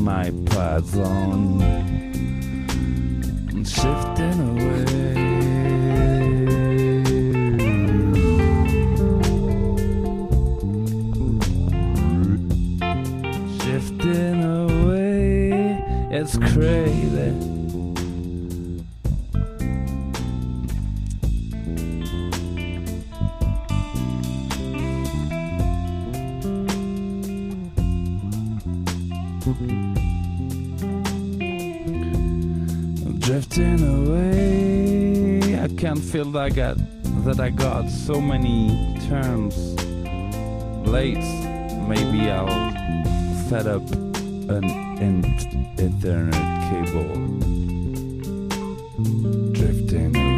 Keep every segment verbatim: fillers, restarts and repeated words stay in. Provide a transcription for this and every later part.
my pads on, shifting away. Shifting away, it's crazy. Drifting away, I can't feel that I got that I got so many turns late. Maybe I'll set up an in- Ethernet cable. Drifting away.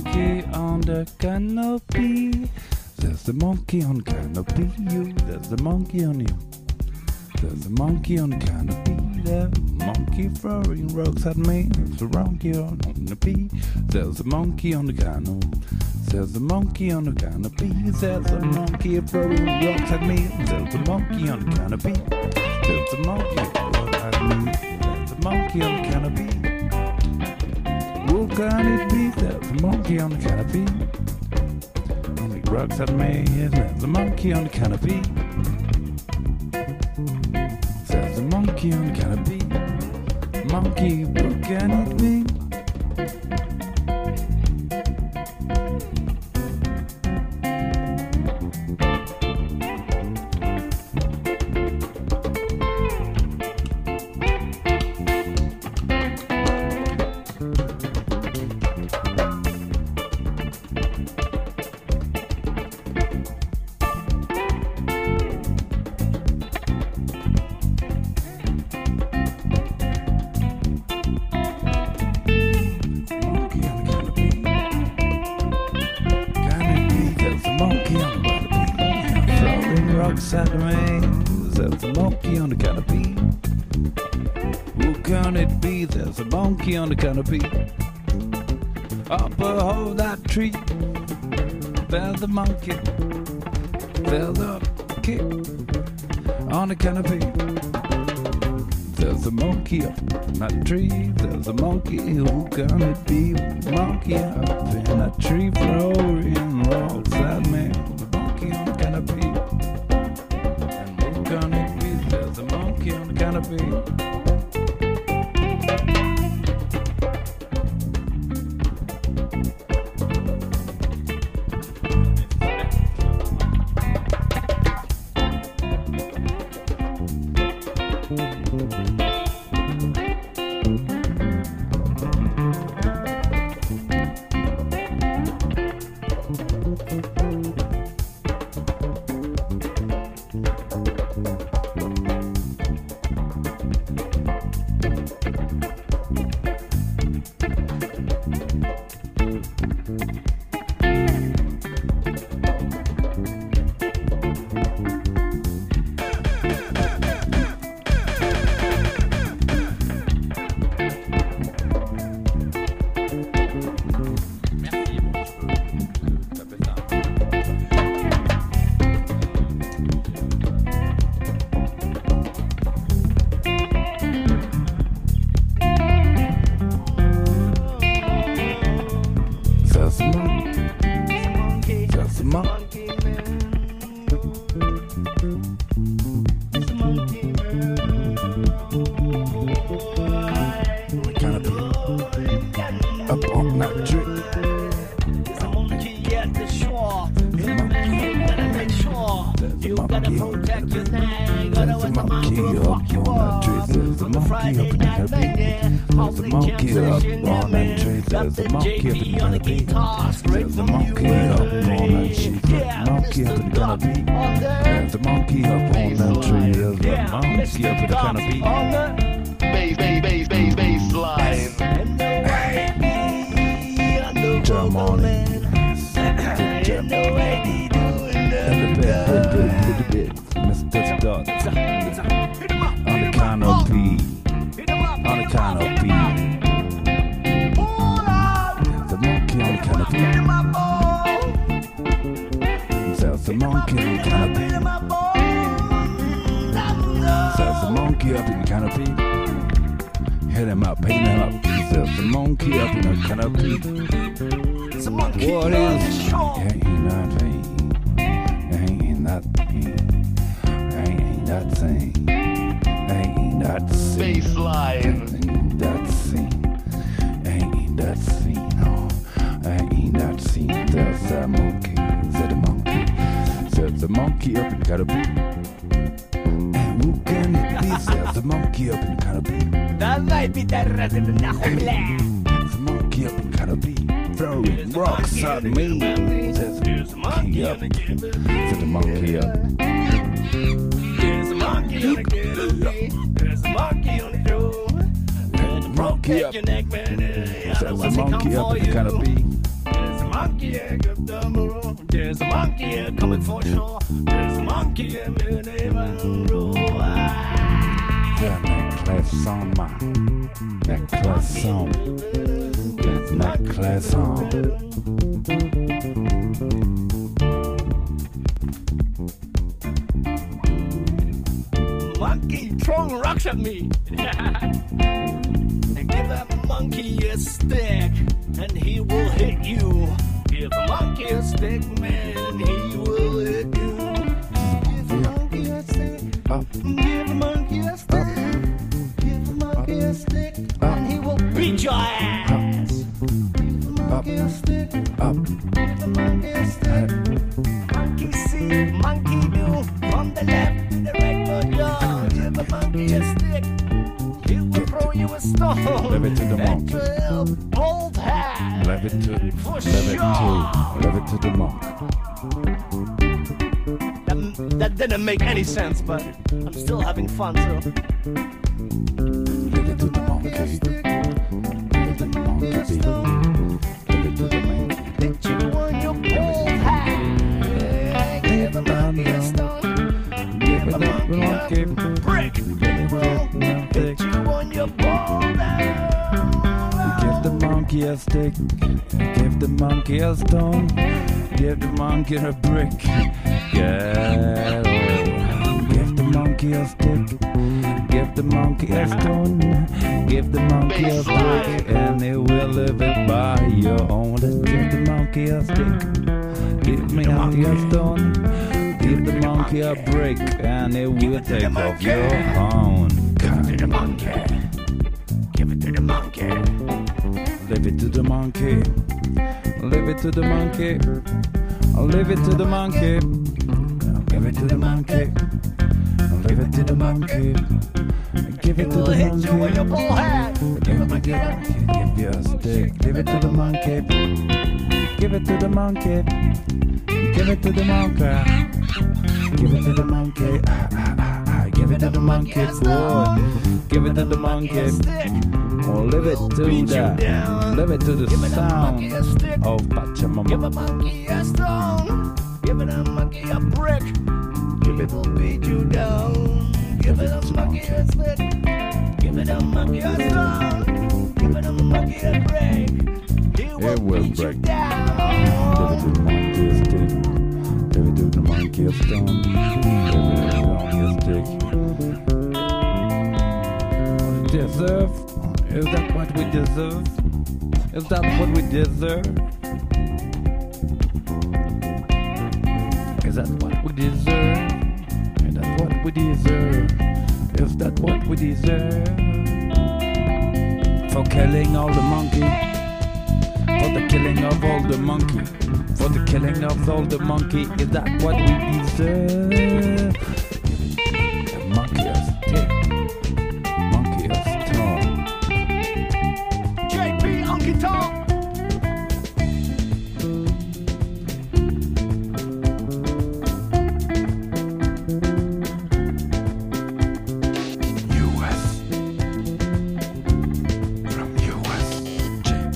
monkey on the canopy. There's a monkey on the canopy. You, there's a monkey on you. There's a monkey on the canopy. The monkey throwing rocks at me. There's a monkey on the canopy. There's a monkey on the canopy. There's a monkey on the canopy. There's a monkey throwing rocks at me. There's a monkey on the canopy. There's a monkey throwing at me. There's a monkey on the canopy. Who can it be? There's a monkey on the canopy. Only rocks at me. There's a monkey on the canopy. There's a monkey on the canopy. Monkey, who can it be? At me, there's a monkey on the canopy. Who can it be? There's a monkey on the canopy. Up above that tree, there's a monkey. There's a monkey on the canopy. There's a monkey up in that tree. There's a monkey. Who can it be? Monkey up in that tree, throwing rocks at me. The monkey on the canopy. There's a monkey on the canopy. Monkey up your neck, man. There's a monkey up in the canopy. There's monkey, give the moon. There's a monkey coming for sure. There's a monkey in the name of the necklace on my necklace on. That necklace on. Monkey throwing rocks at me. Give a monkey a stick and he will hit you. Give a monkey a stick, man, he will hit you. Give a monkey a stick. Up. Give a monkey a stick. Give a monkey a stick and he will beat your ass. Give a monkey a stick. Up. Give a monkey a stick. Monkey see, monkey do. From the left to the right, but yo, give a monkey a stick. He will throw you a stone. Leave it to the monkey. Old hat. Leave it to, For leave it sure. to, leave it to the monk. That, that didn't make any sense, but I'm still having fun, so. Leave it to the monkey. Leave it to the monkey. Leave it to the monkey. Hit you on your bald hat. Give a monkey a stone. Give a monkey a brick. He will hit you on your bald hat. Give the monkey a stick. Give the monkey a stone. Give the monkey a brick. Yeah. Give the monkey a stick. Give the monkey a stone. Give the monkey a brick, and he will live it by your own. Give the monkey a stick. Give me a stone. Give the monkey a brick, and it will take off your own. Give it to the monkey. Give it to the monkey. Leave it to the monkey. Leave it to the monkey. Leave it to the monkey. Give it to the monkey. Leave it to the monkey. Give it to the monkey. You with your bald hat. Give it to the monkey. Give you a stick. Give it to the monkey. Give it to the monkey. Give it to the monkey. Give it to the monkey. Ah, ah, ah, ah. Give it to the monkey, boy. Give it to the monkey. Or leave it to the, leave it to the sound of Give a Pachamama. monkey a stone. Give it a monkey a brick. Give it, Will beat you down. Give it a monkey a stick. Give it a monkey a stone. Give it a monkey a brick. He will, will beat you break. down. give it to the monkey a stick. Give it to the monkey a stone. Give it to the monkey a stick. Deserve? Is that what we deserve? Is that what we deserve? Is that what we deserve? Is that what we deserve? Is that what we deserve? For killing all the monkey. For the killing of all the monkey. For the killing of all the monkey. Is that what we deserve? The monkey a stick. Monkey a stone. J P Honky Tonk. U S From U S J P.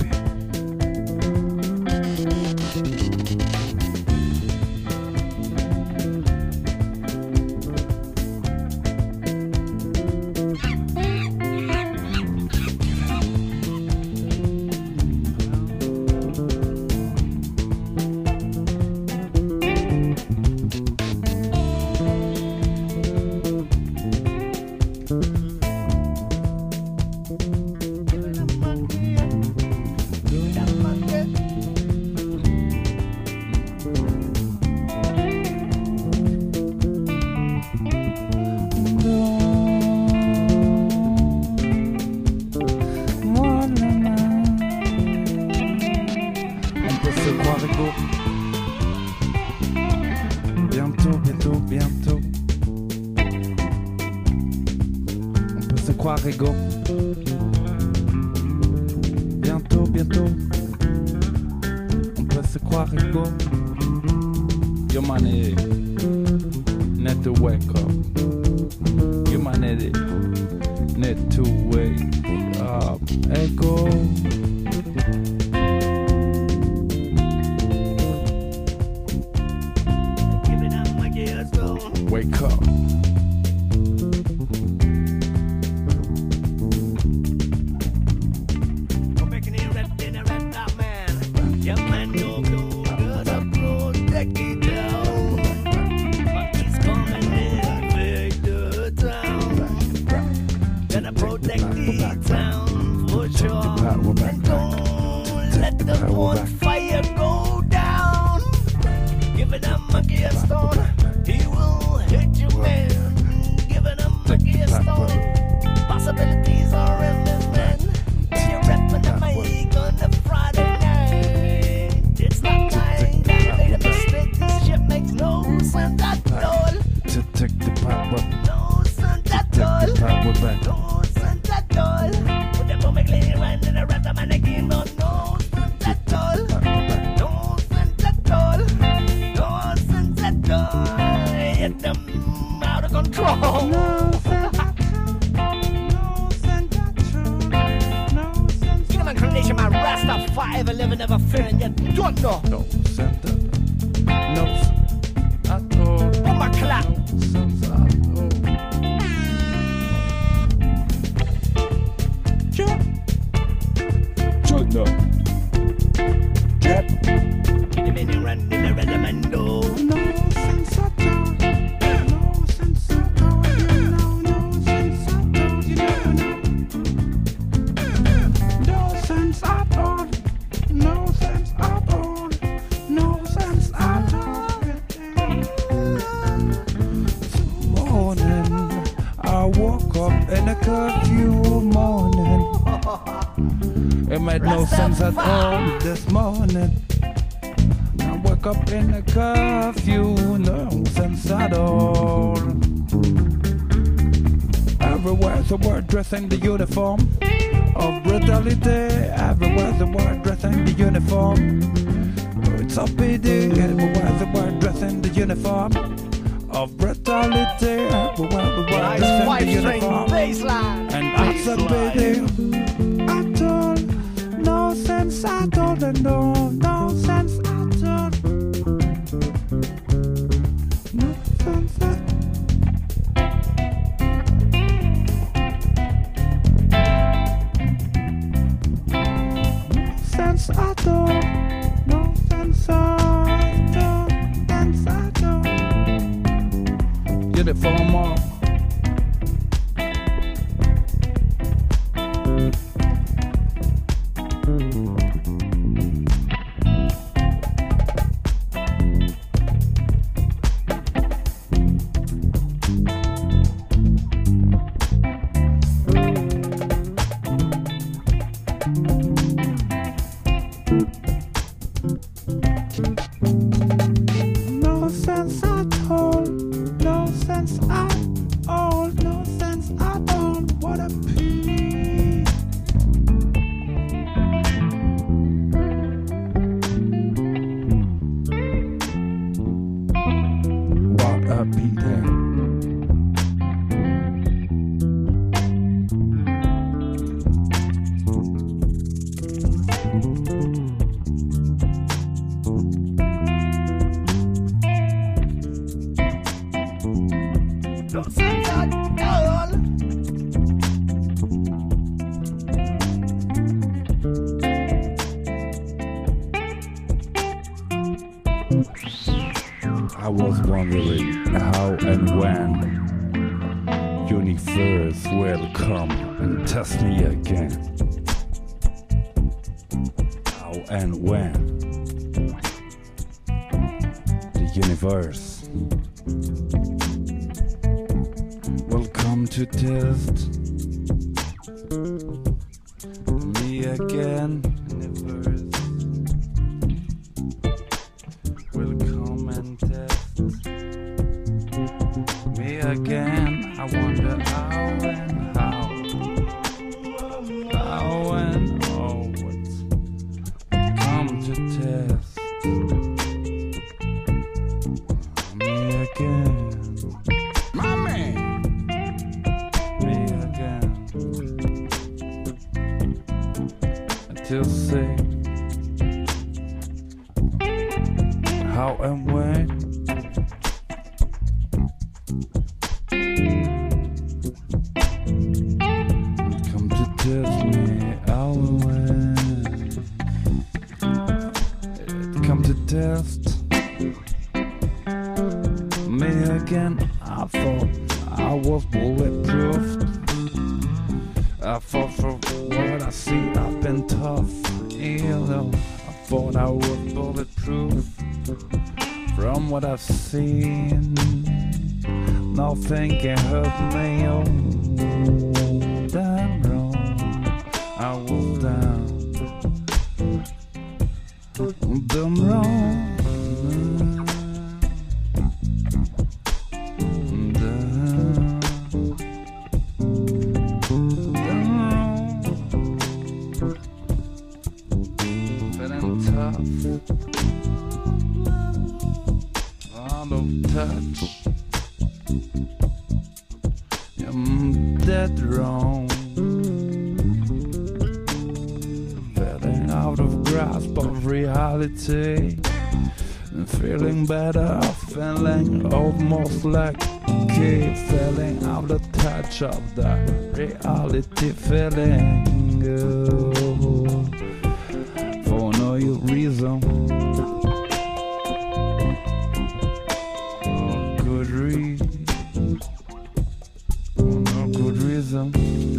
Bientôt, bientôt, bientôt. On peut se croire égaux. Bientôt, bientôt. On peut se croire égaux. Your money need to wake up. Your money need to wake up. Ego. Wake up. Fire go down. Giving a monkey a stone, he will hit you, man. Giving a monkey a stone, possibilities are endless, man. You're repping the mic on a Friday night. It's not night, I made a mistake. This shit makes no sense at all. To take the power, No sense at all. power back. No sense at all. Put the bomb clean right in the rest of my again, but no sense at all. No sense at all. No sense at all. Hit them out of control. No sense, no sense at all. No sense. Get my inclination, my Rasta five eleven never fearing you don't know. No sense at no sense at all. Oh my clap. No sense at all. Jump, jump, no. Jump. The men run in the Redamando. No sense at all. No sense at all. You know, no sense at all. You never know. No sense at all. No sense at all. No sense at all. This morning, I woke up in a curfew morning. It made no sense at all this morning. I woke up in a curfew, no sense at all. Everywhere's the word dressing the uniform of brutality. Everywhere's the word dressing the uniform. It's a pity. Everywhere's the word dressing the uniform of brutality. Everywhere's the word Nice dressing the five string uniform. baseline. And it's a pity. At all, no sense at all, and no, no sense at all. No sense at No sense at all. No sense at all. Sense at all. Get it for more. No sense at all, no sense at all, no sense at all. What a pity. What a pity. No sense at all. I was wondering how and when universe will come and test me again. How and when the universe will come to test me again. Universe will come and test me again. I wonder how and how, how and oh, what's come to test me again. My man. Me again. Until say how and when test me again. I thought I was bulletproof. I thought from what I see I've been tough. You know, I thought I was bulletproof. From what I've seen, nothing can hurt me. Oh, damn wrong, I was down. Damn wrong. Out of touch, I'm dead wrong. Feeling out of grasp of reality, feeling better, feeling almost like key, feeling out of touch of the reality, feeling good for no reason. Good reason. For no good reason.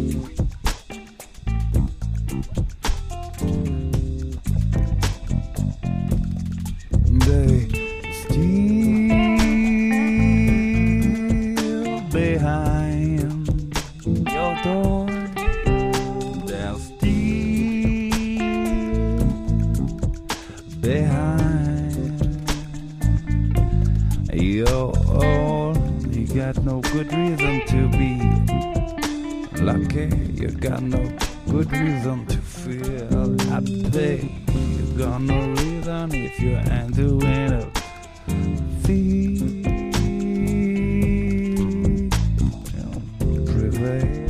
They still behind your door. They're still behind your all. You got no good reason to be lucky. You got no good reason to feel happy. You got no reason if you ain't doing it. Feel prevail.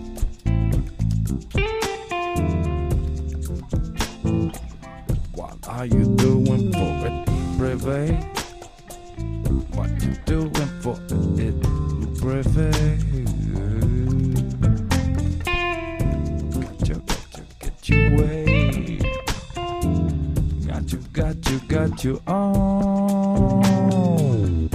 What are you doing for it? Prevail. What you doing for it? Prevail. Got you, got you, get your way. Got you, got you, got you on.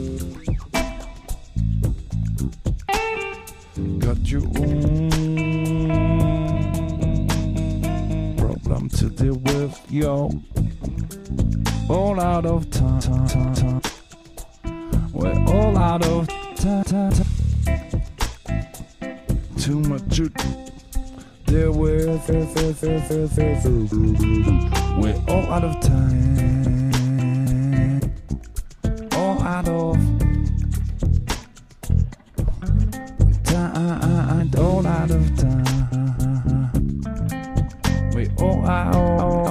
Got you on. Problem to deal with, yo. All out of time, time, time, time. We're all out of time, time, time. Too much to deal with. We're all out of time. All out of time. All out of time. We all out.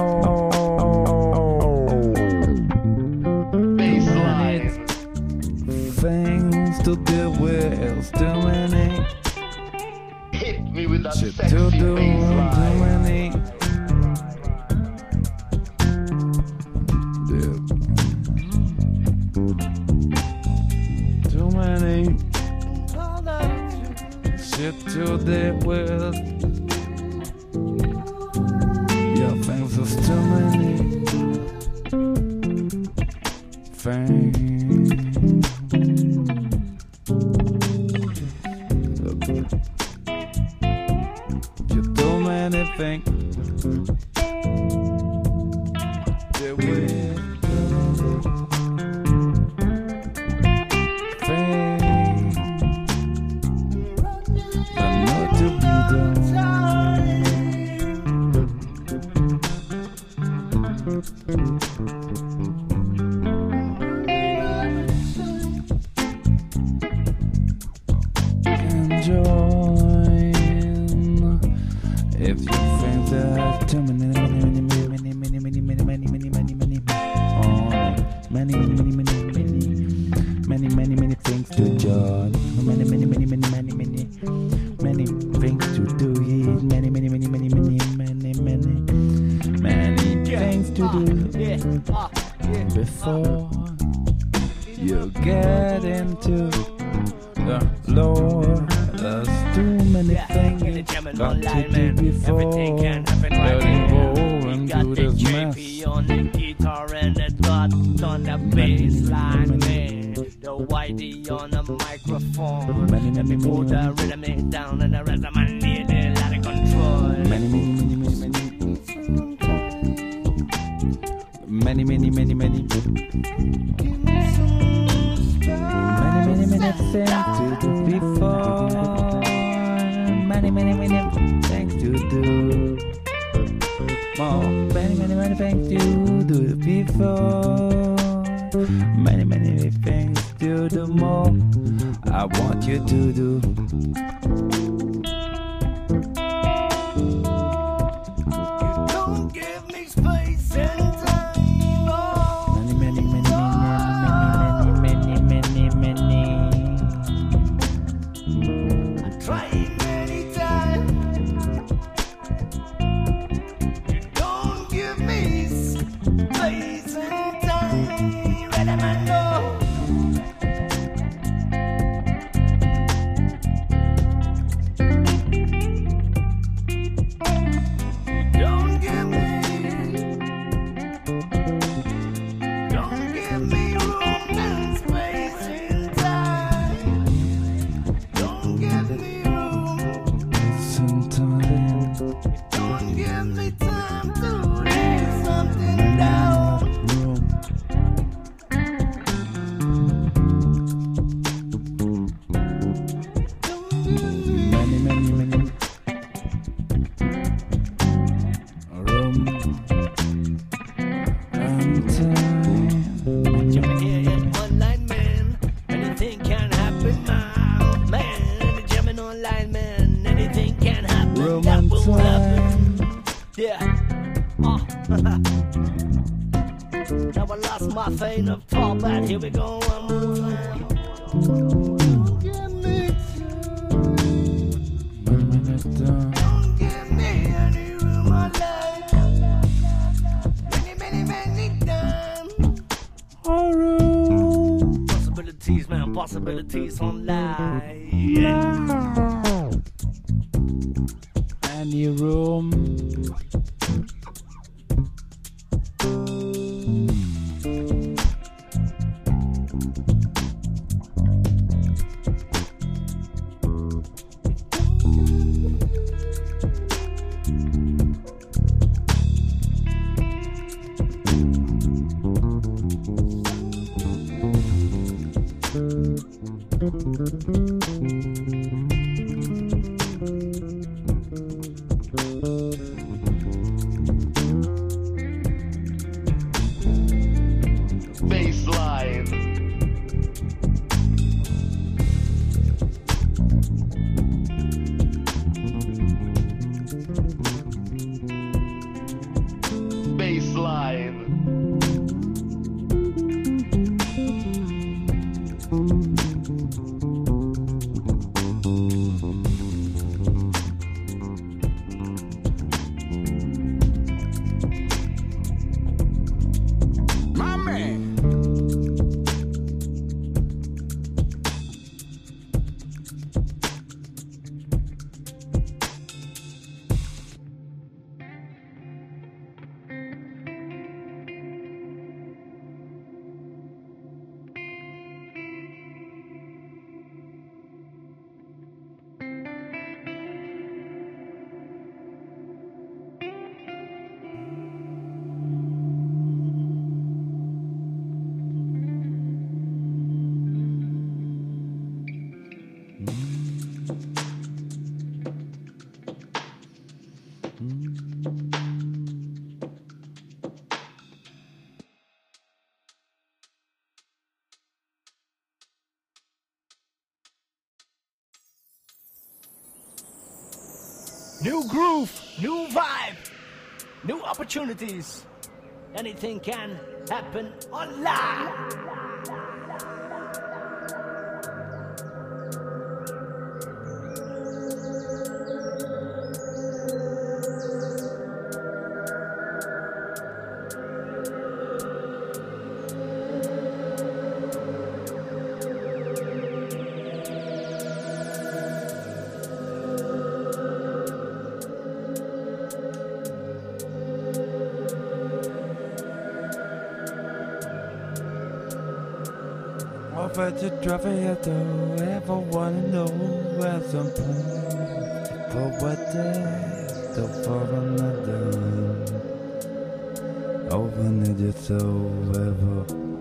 Things to deal with, too many. Hit me with that Shit sexy to do, too baseline. many. Yeah. Too many. Shit to deal with. Yeah, things is too many. Things. You do anything. The way things are not to be done. Enjoy if you think that too many, many, many, many, many, many, many, many, many, many, many, many, many, many, many, many, many, many things to join. Many, many, many, many, many, many, many things to do. Many, many, many, many, many, many, many, many things to do before you get into the lower There's too many Yeah, things in the you German got to online, do man. before Everything can happen right getting here. bold We and got do the this J mess. P on the guitar and the dot on the bass line, man. The Whitey on the microphone. Many, Let many, me pull many, the rhythm it down and the rest of my need a lot of control. Many, many, many, many, many. Many, many, many, many. Many, many, many things to do before. Many, many, many things to do. More. Many, many, many things to do before. Many, many things to do more. I want you to do. Don't give me space and time. Oh. Many, many, many, many, many, many, many, many. I tried many times. You don't give me space and time. Let them know. Don't give me, don't give me room and space and time. Don't give me room, Sometimes. don't give me time to lay something down. Many, many, many. Room and time. Jump here in online, man. Anything can happen now, man. The German online, man. Anything can happen. Room That and will happen. time. Yeah. Oh. Now I lost my vein of thought, but here we go. I'm moving. Don't give me time. Many, many time. Don't give me any room of life. Many, many, many times. Oh, room. Possibilities, man. Possibilities online. Yeah. Any room. Baseline. Baseline. My man. New groove, new vibe, new opportunities. Anything can happen online. but you drop it though. Ever wanna know where some for what day, for another. Open it yourself ever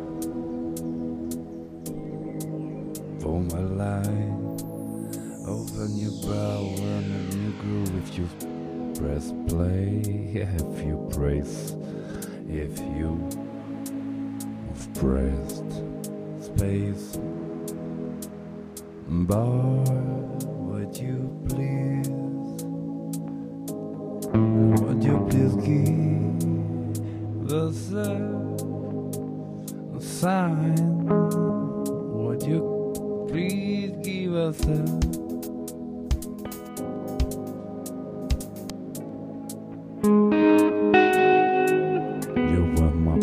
for my life. Open your brow and you groove if you press play, if you brace, if you have pressed space. Bar, would you please, would you please give us a sign? Would you please give us a you were my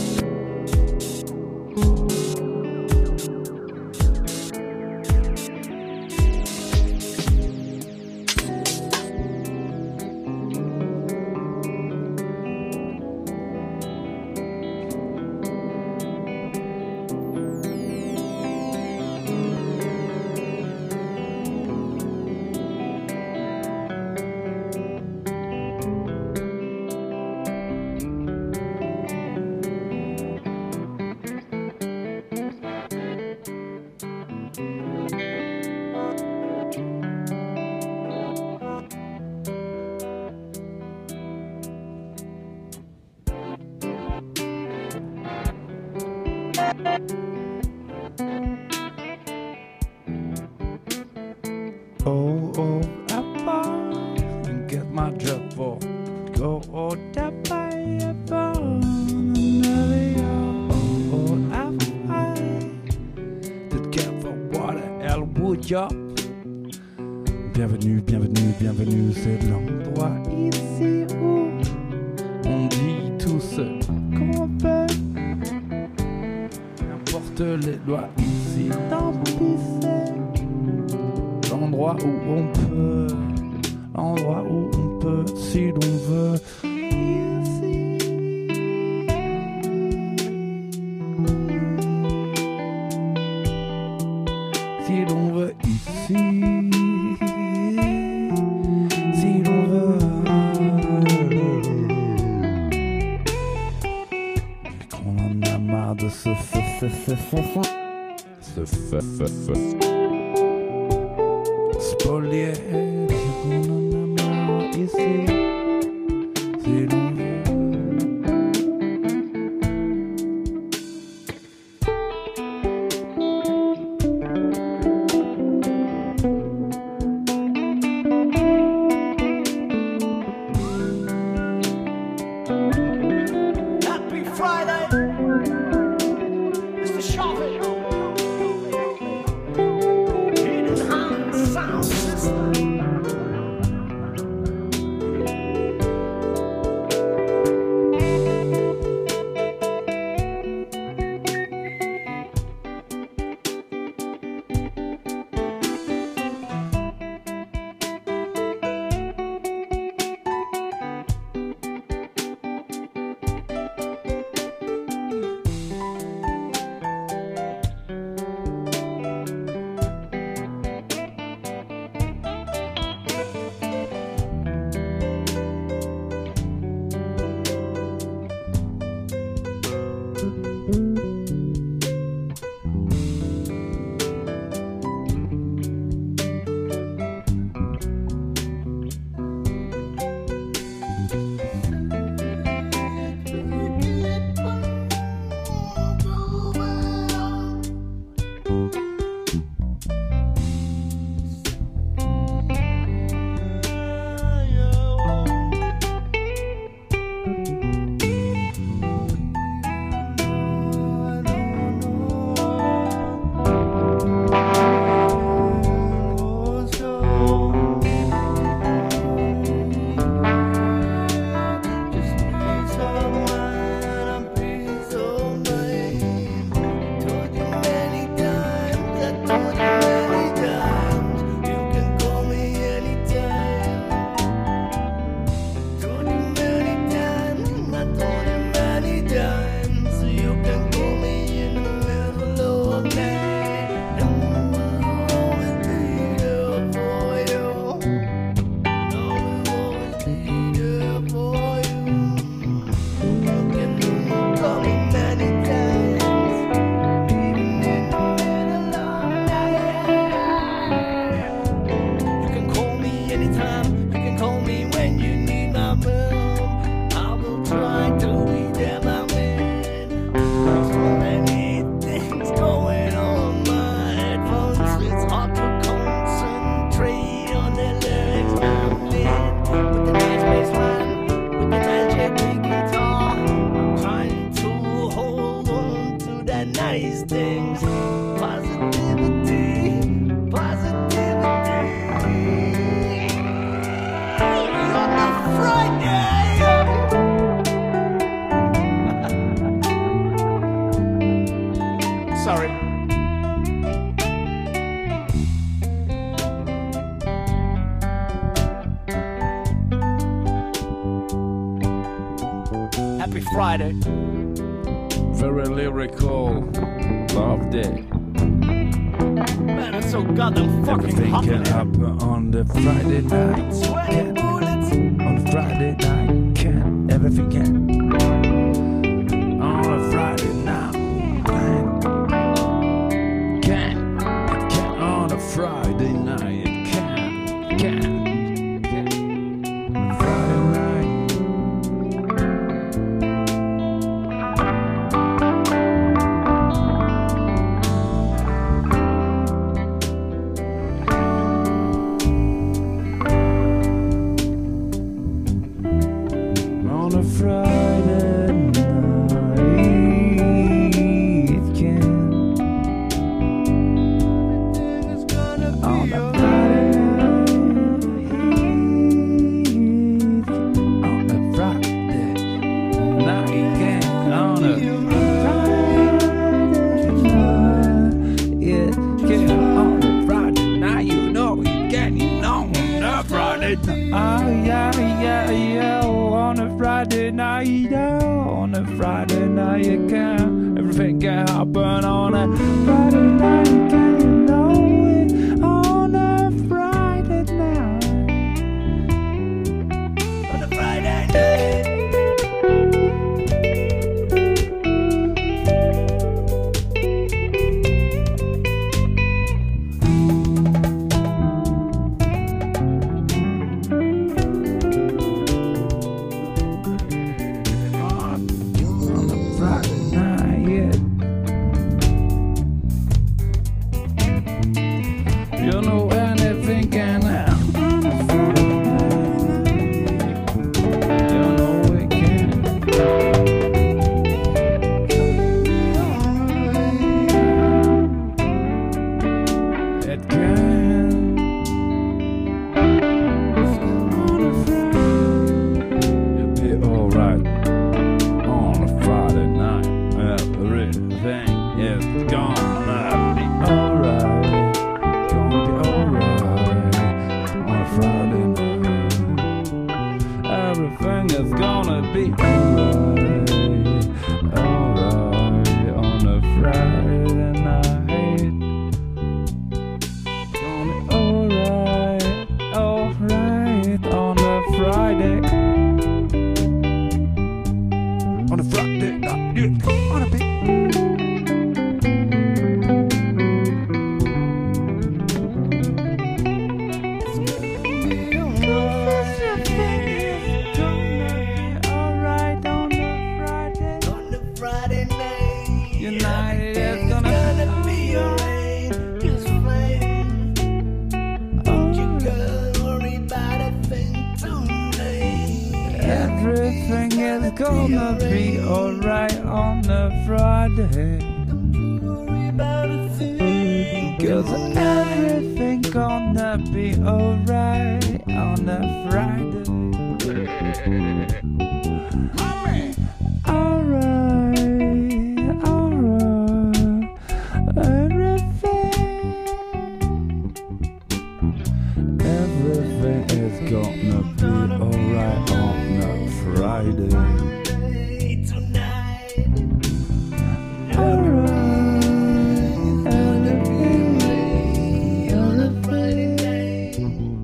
oh, oh, Appa, and get my job for go, oh, Dappa, Appa, oh, oh, Appa, did get for what hell would ya? Bienvenue, bienvenue, bienvenue, c'est l'endroit ici où on dit tous qu'on peut. N'importe les lois ici, tant pis c'est l'endroit où on peut, l'endroit où on peut, si l'on veut. Ici. Si l'on veut ici, si l'on veut, qu'on en a marre de ce feu, feu, feu, feu, feu, ce feu, feu, feu. Spolier, qu'on en a marre ici, si l'on veut. Happy Friday! It's the shopping. Hidden Hand Sound System. Friday. Very lyrical. Loved it. Man, it's so goddamn fucking Everything hot. can happen on the Friday night. Sweating Yeah. bullets. On the Friday night, can everything can. On a Friday night, can, can, it can. On a Friday night, it can, can, can. On a Friday night. On a Friday night, it can. On a Friday night, on a Friday night, it can. On a Friday night, it can. On a Friday night, you know it can. You know on a Friday night. Oh yeah, yeah, yeah. On a Friday night, oh, on a Friday night, you can. Everything can happen on a Friday night, can you know it? On a Friday night. On a Friday night. On a Friday night, yeah. You know anything can happen on a Friday night. You know it can. It can. On a Friday, it'll be alright. On a Friday night, everything is gonna be alright. Gonna be alright. On a Friday night, everything is gonna be alright. Alright. On a Friday night, gonna be alright. Alright. On a Friday. On a Friday night, it's gonna be. Alright on a Friday. On a Friday night. United is Everything's gonna gonna be alright. Just fine. Don't you girl worry about a thing tonight. Everything is gonna be alright on a Friday. Don't you worry about a thing. Cause everything gonna be alright on a Friday. Alright, alright, everything. Everything is gonna be alright on a Friday. Tonight. Alright, everything. On a Friday night.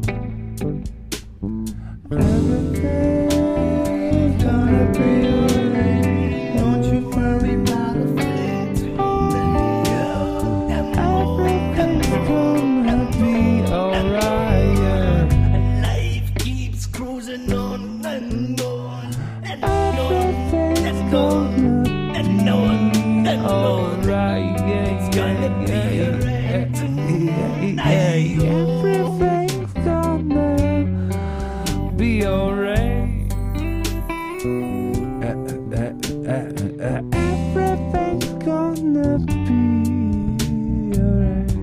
Everything's gonna be alright. Don't you worry about a thing tonight. Everything's gonna be alright, yeah. Life keeps cruising on and on and on Everything's and gonna on and on and on. alright, yeah, It's gonna be yeah, yeah, alright yeah, tonight. yeah, yeah. Everything's gonna be alright. Uh, uh, uh, uh, uh, Everything's gonna be alright.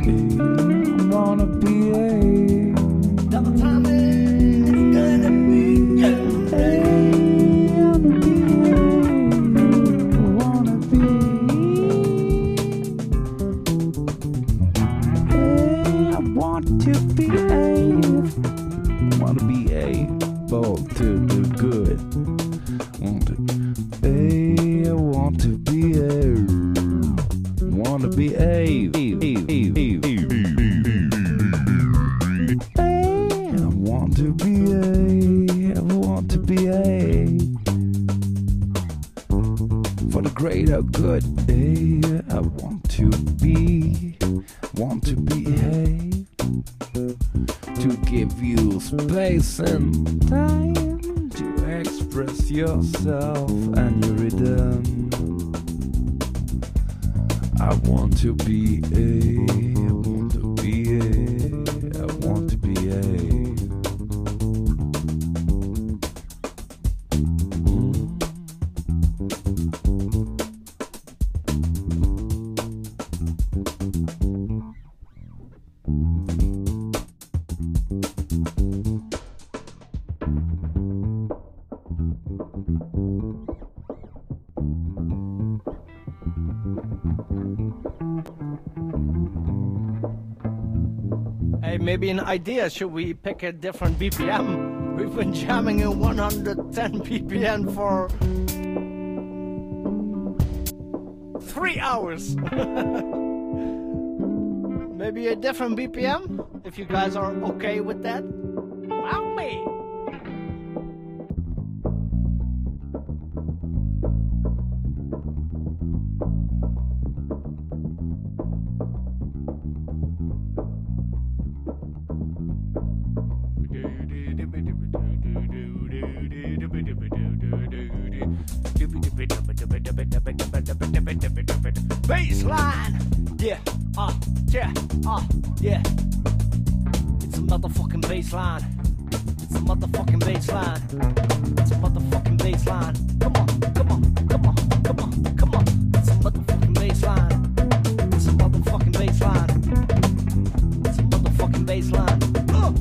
I wanna be a Double time is gonna be yeah. I wanna be a I want to be a I wanna be a bold to do good. Want to a I want to be a wanna be a I want to be a I want to be a for the greater good. A I want to be want to be a to give you space and time to express yourself and your rhythm. I want to be a, I want to be a, I want to be a. Hey, maybe an idea. Should we pick a different B P M? We've been jamming in one hundred ten B P M for three hours. Maybe a different B P M? If you guys are okay with that. Wow, me. Baseline, yeah, ah, uh, yeah, ah, uh, yeah. It's a motherfucking baseline. It's a motherfucking baseline. It's a motherfucking baseline. Come on, come on, come on, come on, come on. It's a motherfucking baseline. It's a motherfucking baseline. It's a motherfucking baseline. Uh.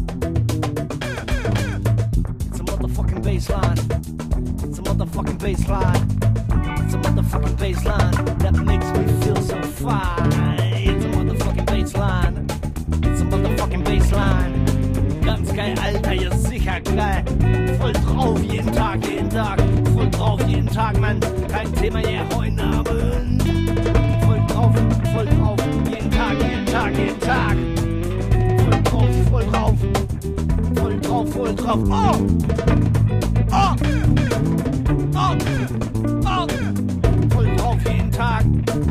It's a motherfucking baseline. It's a motherfucking baseline. It's a motherfucking baseline that makes me feel so fine. It's a motherfucking baseline. It's a motherfucking baseline. Ganz geil, Alter, ja sicher geil. Voll drauf, jeden Tag, jeden Tag. Voll drauf, jeden Tag, Mann. Kein Thema, ja, heute Abend. Voll drauf, voll drauf, jeden Tag, jeden Tag, jeden Tag. Voll drauf, voll drauf. Voll drauf, voll drauf. Oh! Oh! Oh! Oh! Voll drauf jeden Tag.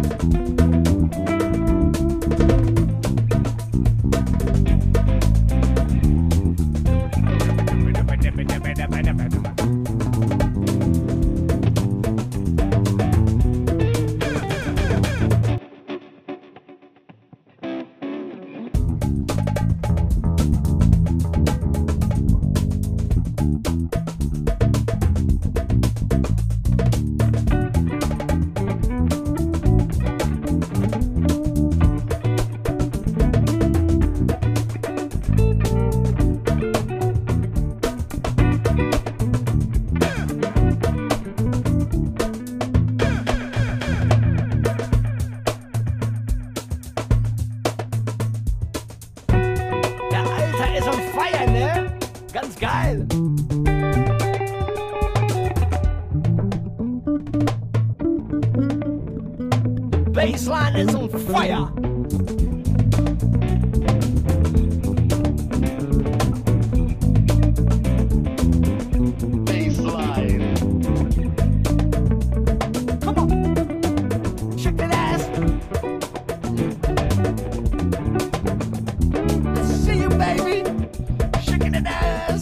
Baseline is on fire. Baseline. Come on, shake that ass. I see you, baby, shaking that ass,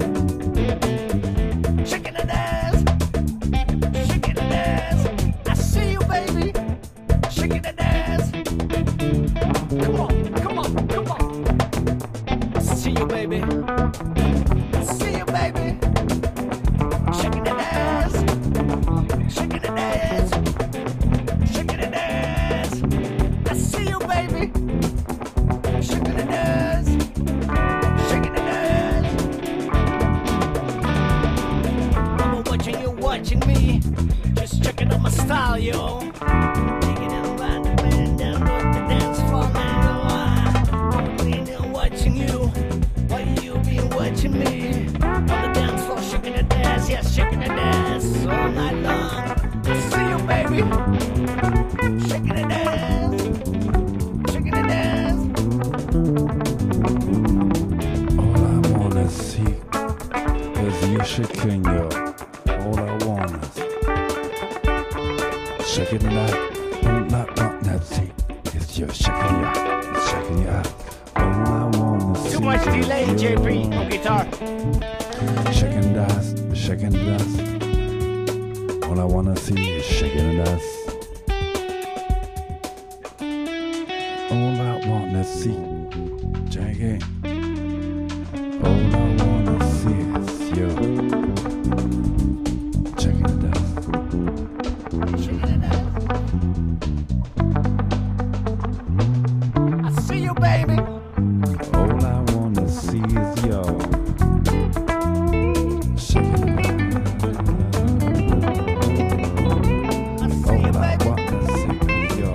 shaking that ass, shaking that ass. I see you, baby. Shaking that ass. Come on, come on, come on. See you, baby. See you, baby. Shaking that ass. Shaking that ass. Shaking that ass. I see you, baby. shaking you. All I want is shaking it out. Not, not, not see. It's your shaking you. It's shaking you out. All I want is Too much delay, J P, on guitar. shaking dust, shaking dust. All I wanna see is shaking dust. All I wanna see, Jackie. All I wanna see is you. Shaking dust. I see you, baby. All I wanna see is you. Shaking dust. I see you, All I baby. wanna see is you.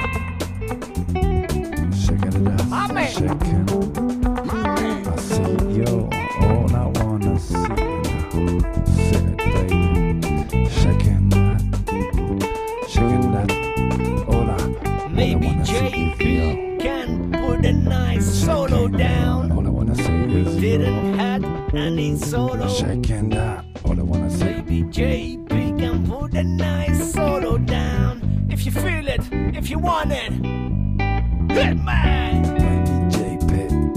Shaking it up, Mommy. shaking. I see you. All I wanna see now. Sit it, baby. Shaking that, shaking that. All I, all I Maybe wanna see J is P you. can put a nice solo down. All I wanna see is Didn't you. have any solo. Shaking that. All I wanna see. Maybe J P can put a nice solo down. If you feel it, if you want it, hit me. Maybe J P.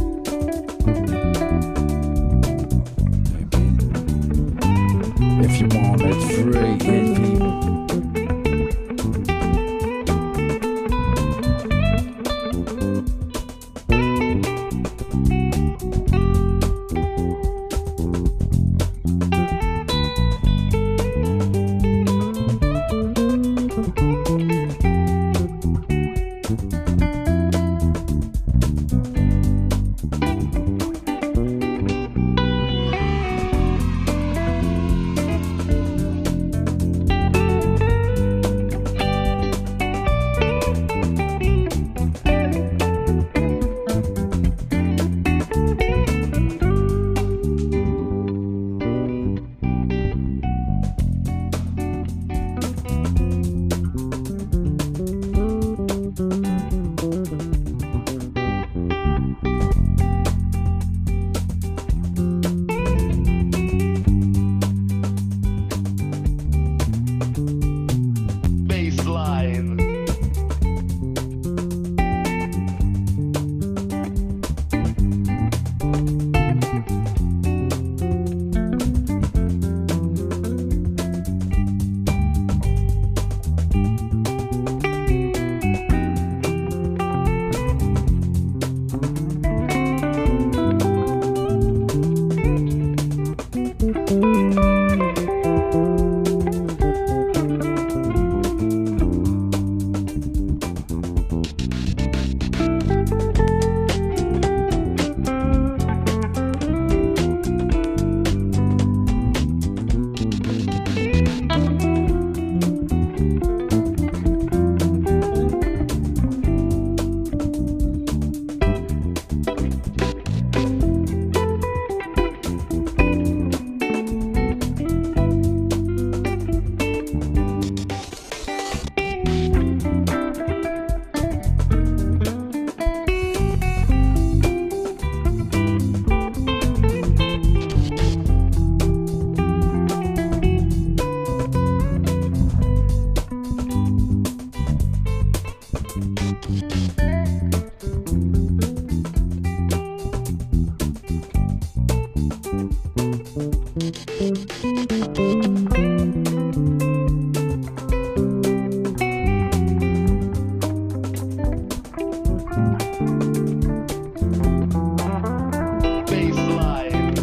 Maybe. If you want it free, J P. Baseline. Baseline.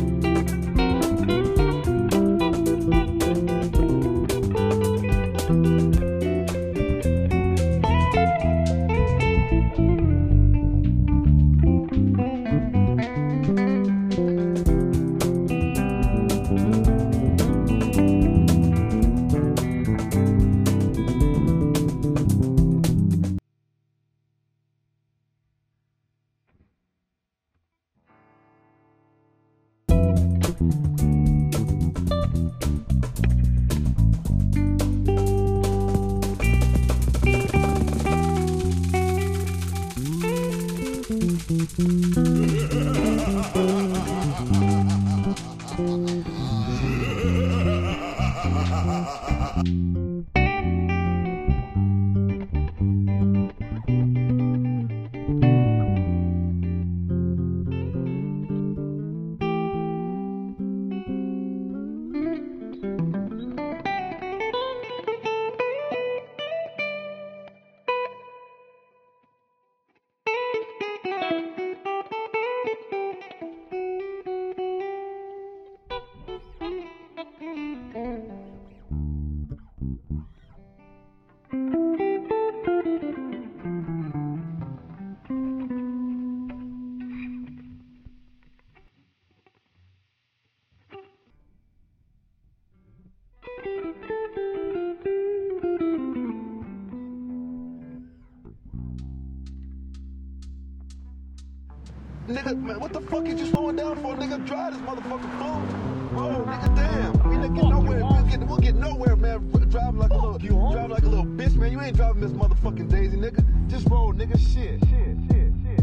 nigga, man, what the fuck you just slowing down for? Nigga, drive this motherfucker, fool. Bro, nigga, damn. We didn't get nowhere. We'll get, we'll get nowhere, man. Driving like a little, driving like a little bitch, man. You ain't driving this motherfucking Daisy, nigga. Just roll, nigga. Shit, shit, shit, shit, shit,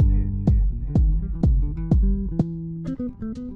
shit, shit.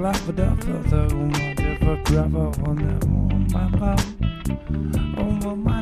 Forever on the